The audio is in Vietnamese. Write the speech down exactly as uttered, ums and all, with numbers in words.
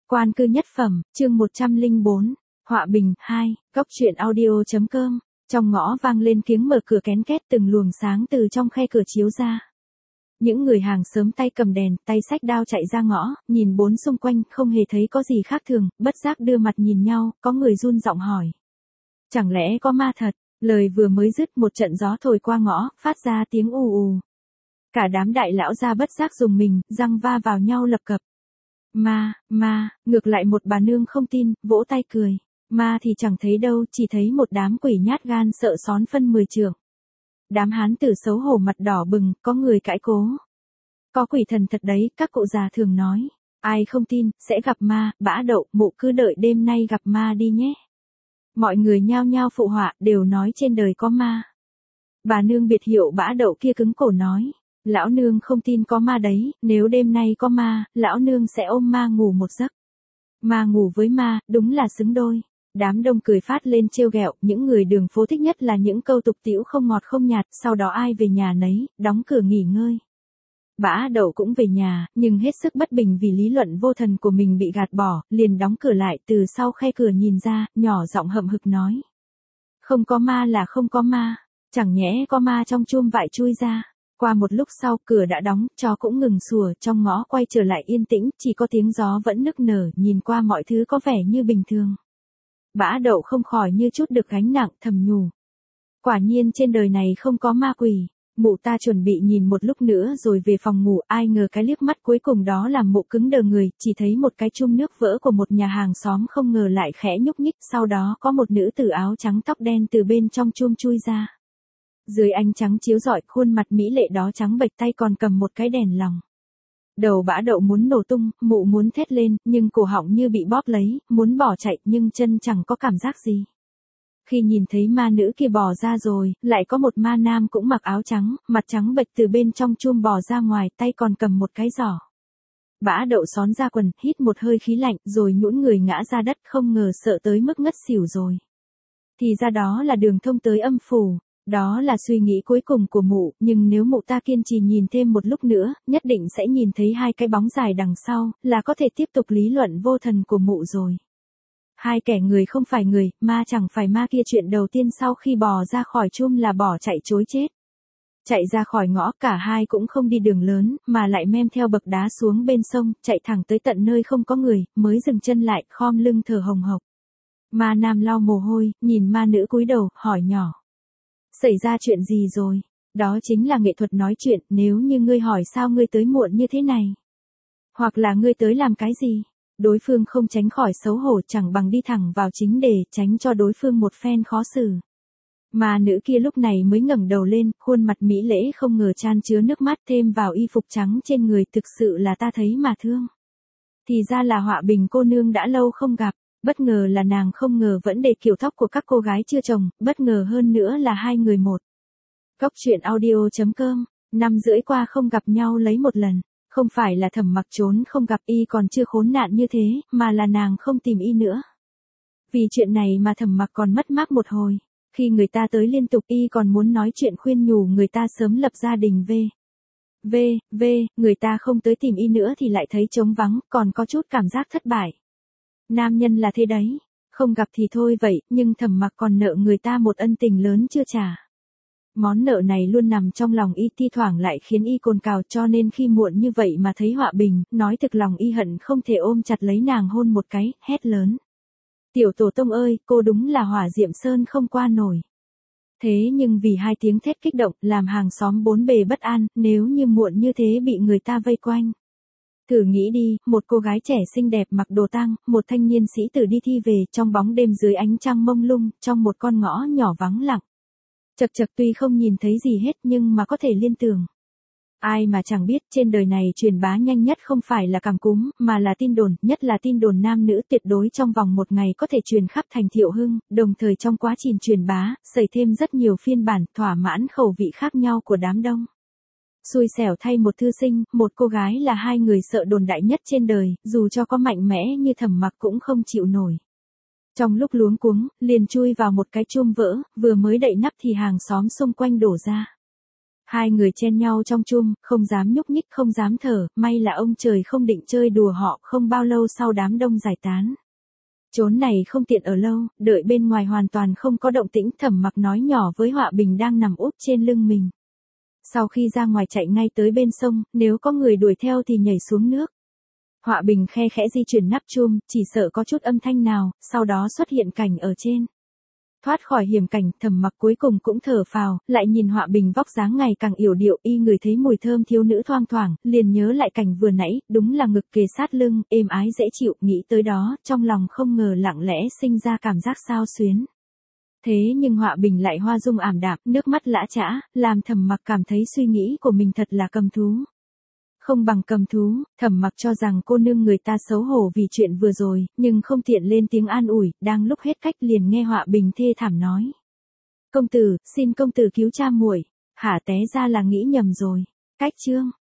Quan cư nhất phẩm, chương một trăm lẻ bốn, Họa Bình, hai, Góc truyện audio.com, trong ngõ vang lên tiếng mở cửa kén két từng luồng sáng từ trong khe cửa chiếu ra. Những người hàng sớm tay cầm đèn, tay xách đao chạy ra ngõ, nhìn bốn xung quanh, không hề thấy có gì khác thường, bất giác đưa mặt nhìn nhau, có người run giọng hỏi. Chẳng lẽ có ma thật? Lời vừa mới dứt một trận gió thổi qua ngõ, phát ra tiếng ù ù. Cả đám đại lão ra bất giác dùng mình, răng va vào nhau lập cập. Ma, ma, ngược lại một bà nương không tin, vỗ tay cười. Ma thì chẳng thấy đâu, chỉ thấy một đám quỷ nhát gan sợ xón phân mười trượng. Đám hán tử xấu hổ mặt đỏ bừng, có người cãi cố. Có quỷ thần thật đấy, các cụ già thường nói. Ai không tin, sẽ gặp ma, bã đậu, mụ cứ đợi đêm nay gặp ma đi nhé. Mọi người nhao nhao phụ họa, đều nói trên đời có ma. Bà nương biệt hiệu bã đậu kia cứng cổ nói. Lão nương không tin có ma đấy, nếu đêm nay có ma, lão nương sẽ ôm ma ngủ một giấc. Ma ngủ với ma, đúng là xứng đôi. Đám đông cười phát lên trêu ghẹo, những người đường phố thích nhất là những câu tục tĩu không ngọt không nhạt, sau đó ai về nhà nấy, đóng cửa nghỉ ngơi. Bã đậu cũng về nhà, nhưng hết sức bất bình vì lý luận vô thần của mình bị gạt bỏ, liền đóng cửa lại, từ sau khe cửa nhìn ra, nhỏ giọng hậm hực nói. Không có ma là không có ma, chẳng nhẽ có ma trong chum vại chui ra. Qua một lúc sau, cửa đã đóng, chó cũng ngừng sủa, trong ngõ quay trở lại yên tĩnh, chỉ có tiếng gió vẫn nức nở, nhìn qua mọi thứ có vẻ như bình thường. Bã đậu không khỏi như chút được gánh nặng, thầm nhủ. Quả nhiên trên đời này không có ma quỷ. Mụ ta chuẩn bị nhìn một lúc nữa rồi về phòng ngủ, ai ngờ cái liếc mắt cuối cùng đó làm mụ cứng đờ người, chỉ thấy một cái chum nước vỡ của một nhà hàng xóm không ngờ lại khẽ nhúc nhích, sau đó có một nữ tử áo trắng tóc đen từ bên trong chum chui ra. Dưới ánh trắng chiếu rọi, khuôn mặt mỹ lệ đó trắng bệch, tay còn cầm một cái đèn lồng. Đầu bã đậu muốn nổ tung, mụ muốn thét lên, nhưng cổ họng như bị bóp lấy, muốn bỏ chạy, nhưng chân chẳng có cảm giác gì. Khi nhìn thấy ma nữ kia bò ra rồi, lại có một ma nam cũng mặc áo trắng, mặt trắng bệch từ bên trong chum bò ra ngoài, tay còn cầm một cái giỏ. Bã đậu xón ra quần, hít một hơi khí lạnh, rồi nhũn người ngã ra đất, không ngờ sợ tới mức ngất xỉu rồi. Thì ra đó là đường thông tới âm phủ. Đó là suy nghĩ cuối cùng của mụ, nhưng nếu mụ ta kiên trì nhìn thêm một lúc nữa, nhất định sẽ nhìn thấy hai cái bóng dài đằng sau, là có thể tiếp tục lý luận vô thần của mụ rồi. Hai kẻ người không phải người, ma chẳng phải ma kia, chuyện đầu tiên sau khi bò ra khỏi chum là bỏ chạy trối chết. Chạy ra khỏi ngõ, cả hai cũng không đi đường lớn, mà lại men theo bậc đá xuống bên sông, chạy thẳng tới tận nơi không có người, mới dừng chân lại, khom lưng thở hồng hộc. Ma nam lau mồ hôi, nhìn ma nữ cúi đầu, hỏi nhỏ. Xảy ra chuyện gì rồi? Đó chính là nghệ thuật nói chuyện, nếu như ngươi hỏi sao ngươi tới muộn như thế này. Hoặc là ngươi tới làm cái gì? Đối phương không tránh khỏi xấu hổ, chẳng bằng đi thẳng vào chính đề, tránh cho đối phương một phen khó xử. Mà nữ kia lúc này mới ngẩng đầu lên, khuôn mặt mỹ lễ không ngờ chan chứa nước mắt, thêm vào y phục trắng trên người, thực sự là ta thấy mà thương. Thì ra là Họa Bình cô nương đã lâu không gặp. Bất ngờ là nàng không ngờ vẫn để kiểu tóc của các cô gái chưa chồng, bất ngờ hơn nữa là hai người một. Góc truyện audio.com, năm rưỡi qua không gặp nhau lấy một lần, không phải là Thẩm Mặc trốn không gặp y còn chưa khốn nạn như thế, mà là nàng không tìm y nữa. Vì chuyện này mà Thẩm Mặc còn mất mát một hồi, khi người ta tới liên tục y còn muốn nói chuyện khuyên nhủ người ta sớm lập gia đình về. V, V, người ta không tới tìm y nữa thì lại thấy trống vắng, còn có chút cảm giác thất bại. Nam nhân là thế đấy, không gặp thì thôi vậy, nhưng Thẩm Mặc còn nợ người ta một ân tình lớn chưa trả. Món nợ này luôn nằm trong lòng y, thi thoảng lại khiến y cồn cào, cho nên khi muộn như vậy mà thấy Họa Bình, nói thực lòng y hận không thể ôm chặt lấy nàng hôn một cái, hét lớn. Tiểu tổ tông ơi, cô đúng là hỏa diệm sơn không qua nổi. Thế nhưng vì hai tiếng thét kích động, làm hàng xóm bốn bề bất an, nếu như muộn như thế bị người ta vây quanh. Thử nghĩ đi, một cô gái trẻ xinh đẹp mặc đồ tang, một thanh niên sĩ tử đi thi về, trong bóng đêm dưới ánh trăng mông lung, trong một con ngõ nhỏ vắng lặng. Chật chật, tuy không nhìn thấy gì hết nhưng mà có thể liên tưởng. Ai mà chẳng biết, trên đời này truyền bá nhanh nhất không phải là cảm cúm, mà là tin đồn, nhất là tin đồn nam nữ, tuyệt đối trong vòng một ngày có thể truyền khắp thành Thiệu Hưng, đồng thời trong quá trình truyền bá, xảy thêm rất nhiều phiên bản, thỏa mãn khẩu vị khác nhau của đám đông. Xui xẻo thay một thư sinh, một cô gái là hai người sợ đồn đại nhất trên đời, dù cho có mạnh mẽ như Thẩm Mặc cũng không chịu nổi. Trong lúc luống cuống, liền chui vào một cái chum vỡ, vừa mới đậy nắp thì hàng xóm xung quanh đổ ra. Hai người chen nhau trong chum, không dám nhúc nhích không dám thở, may là ông trời không định chơi đùa họ, không bao lâu sau đám đông giải tán. Chốn này không tiện ở lâu, đợi bên ngoài hoàn toàn không có động tĩnh, Thẩm Mặc nói nhỏ với Họa Bình đang nằm úp trên lưng mình. Sau khi ra ngoài chạy ngay tới bên sông, nếu có người đuổi theo thì nhảy xuống nước. Họa Bình khe khẽ di chuyển nắp chum, chỉ sợ có chút âm thanh nào, sau đó xuất hiện cảnh ở trên. Thoát khỏi hiểm cảnh, Thẩm Mặc cuối cùng cũng thở phào, lại nhìn Họa Bình vóc dáng ngày càng yểu điệu, y người thấy mùi thơm thiếu nữ thoang thoảng, liền nhớ lại cảnh vừa nãy, đúng là ngực kề sát lưng, êm ái dễ chịu, nghĩ tới đó, trong lòng không ngờ lặng lẽ sinh ra cảm giác xao xuyến. Thế nhưng Họa Bình lại hoa dung ảm đạm, nước mắt lã chã, làm Thẩm Mặc cảm thấy suy nghĩ của mình thật là cầm thú. Không bằng cầm thú, Thẩm Mặc cho rằng cô nương người ta xấu hổ vì chuyện vừa rồi, nhưng không tiện lên tiếng an ủi, đang lúc hết cách liền nghe Họa Bình thê thảm nói. Công tử, xin công tử cứu cha muội. Hả té ra là nghĩ nhầm rồi. Cách chương.